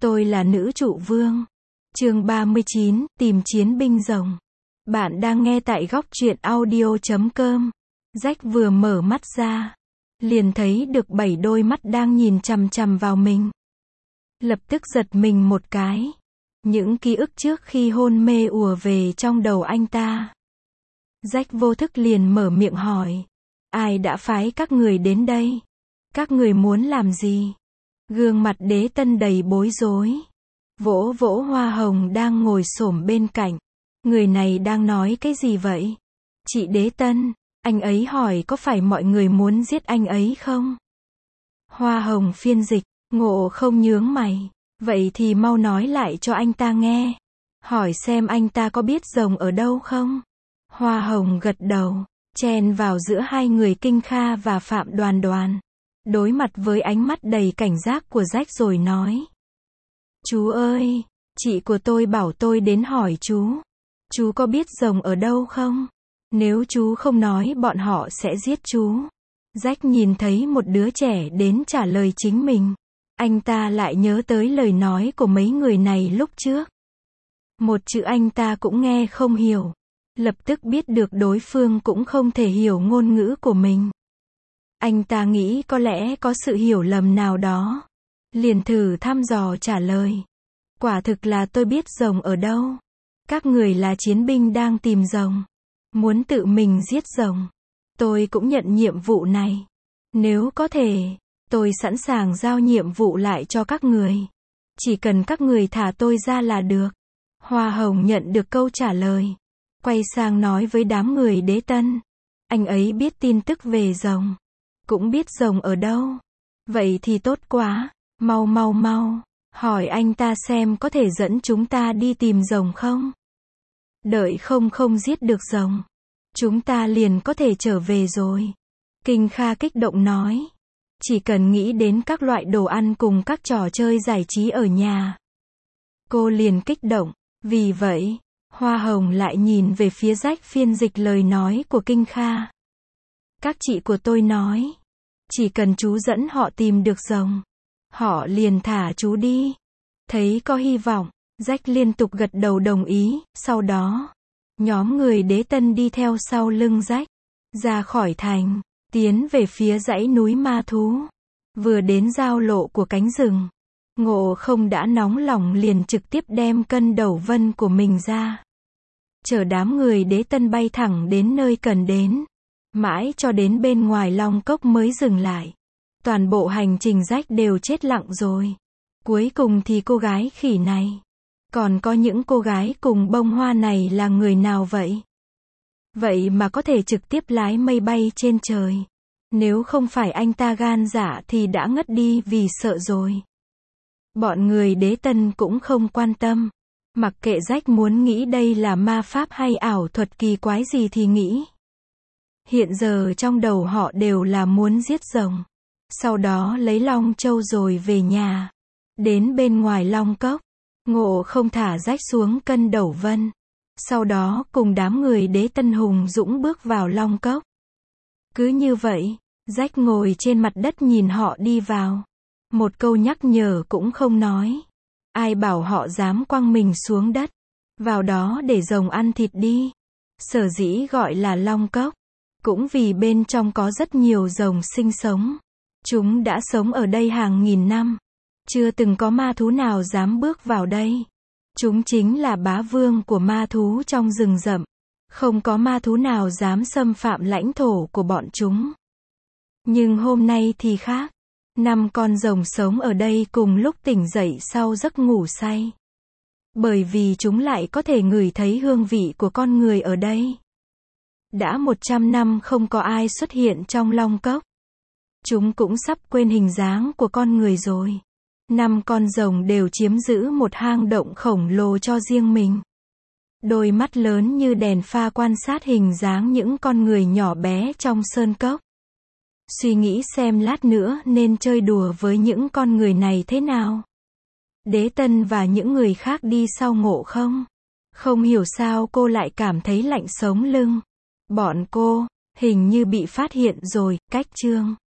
Tôi là nữ trụ vương. Chương 39, tìm chiến binh rồng. Bạn đang nghe tại góc truyện audio.com. Jack vừa mở mắt ra, liền thấy được 7 đôi mắt đang nhìn chằm chằm vào mình. Lập tức giật mình một cái. Những ký ức trước khi hôn mê ùa về trong đầu anh ta. Jack vô thức liền mở miệng hỏi. Ai đã phái các người đến đây? Các người muốn làm gì? Gương mặt Đế Tân đầy bối rối. Vỗ vỗ Hoa Hồng đang ngồi xổm bên cạnh. Người này đang nói cái gì vậy? Chị Đế Tân, anh ấy hỏi có phải mọi người muốn giết anh ấy không? Hoa Hồng phiên dịch, Ngộ không nhướng mày. Vậy thì mau nói lại cho anh ta nghe. Hỏi xem anh ta có biết rồng ở đâu không? Hoa Hồng gật đầu, chen vào giữa hai người Kinh Kha và Phạm Đoàn Đoàn. Đối mặt với ánh mắt đầy cảnh giác của Jack rồi nói. Chú ơi, chị của tôi bảo tôi đến hỏi chú. Chú có biết rồng ở đâu không? Nếu chú không nói bọn họ sẽ giết chú. Jack nhìn thấy một đứa trẻ đến trả lời chính mình. Anh ta lại nhớ tới lời nói của mấy người này lúc trước. Một chữ anh ta cũng nghe không hiểu. Lập tức biết được đối phương cũng không thể hiểu ngôn ngữ của mình. Anh ta nghĩ có lẽ có sự hiểu lầm nào đó. Liền thử thăm dò trả lời. Quả thực là tôi biết rồng ở đâu. Các người là chiến binh đang tìm rồng. Muốn tự mình giết rồng. Tôi cũng nhận nhiệm vụ này. Nếu có thể, tôi sẵn sàng giao nhiệm vụ lại cho các người. Chỉ cần các người thả tôi ra là được. Hoa Hồng nhận được câu trả lời. Quay sang nói với đám người Đế Tân. Anh ấy biết tin tức về rồng. Cũng biết rồng ở đâu. Vậy thì tốt quá. Mau. Hỏi anh ta xem có thể dẫn chúng ta đi tìm rồng không? Đợi không giết được rồng. Chúng ta liền có thể trở về rồi. Kinh Kha kích động nói. Chỉ cần nghĩ đến các loại đồ ăn cùng các trò chơi giải trí ở nhà. Cô liền kích động. Vì vậy, Hoa Hồng lại nhìn về phía Jack phiên dịch lời nói của Kinh Kha. Các chị của tôi nói. Chỉ cần chú dẫn họ tìm được rồng. Họ liền thả chú đi. Thấy có hy vọng, Jack liên tục gật đầu đồng ý. Sau đó, nhóm người Đế Tân đi theo sau lưng Jack. Ra khỏi thành, tiến về phía dãy núi ma thú. Vừa đến giao lộ của cánh rừng. Ngộ không đã nóng lòng liền trực tiếp đem cân đầu vân của mình ra. Chở đám người Đế Tân bay thẳng đến nơi cần đến. Mãi cho đến bên ngoài Long Cốc mới dừng lại. Toàn bộ hành trình Jack đều chết lặng rồi. Cuối cùng thì cô gái khỉ này. Còn có những cô gái cùng bông hoa này là người nào vậy? Vậy mà có thể trực tiếp lái mây bay trên trời. Nếu không phải anh ta gan dạ thì đã ngất đi vì sợ rồi. Bọn người Đế Tân cũng không quan tâm. Mặc kệ Jack muốn nghĩ đây là ma pháp hay ảo thuật kỳ quái gì thì nghĩ. Hiện giờ trong đầu họ đều là muốn giết rồng. Sau đó lấy Long Châu rồi về nhà. Đến bên ngoài Long Cốc. Ngộ không thả Jack xuống cân đầu vân. Sau đó cùng đám người Đế Tân hùng dũng bước vào Long Cốc. Cứ như vậy, Jack ngồi trên mặt đất nhìn họ đi vào. Một câu nhắc nhở cũng không nói. Ai bảo họ dám quăng mình xuống đất. Vào đó để rồng ăn thịt đi. Sở dĩ gọi là Long Cốc. Cũng vì bên trong có rất nhiều rồng sinh sống. Chúng đã sống ở đây hàng nghìn năm. Chưa từng có ma thú nào dám bước vào đây. Chúng chính là bá vương của ma thú trong rừng rậm. Không có ma thú nào dám xâm phạm lãnh thổ của bọn chúng. Nhưng hôm nay thì khác. 5 con rồng sống ở đây cùng lúc tỉnh dậy sau giấc ngủ say. Bởi vì chúng lại có thể ngửi thấy hương vị của con người ở đây. Đã 100 năm không có ai xuất hiện trong Long Cốc. Chúng cũng sắp quên hình dáng của con người rồi. 5 con rồng đều chiếm giữ một hang động khổng lồ cho riêng mình. Đôi mắt lớn như đèn pha quan sát hình dáng những con người nhỏ bé trong sơn cốc. Suy nghĩ xem lát nữa nên chơi đùa với những con người này thế nào. Đế Tân và những người khác đi sau Ngộ không. Không hiểu sao cô lại cảm thấy lạnh sống lưng. Bọn cô, hình như bị phát hiện rồi, cách chương.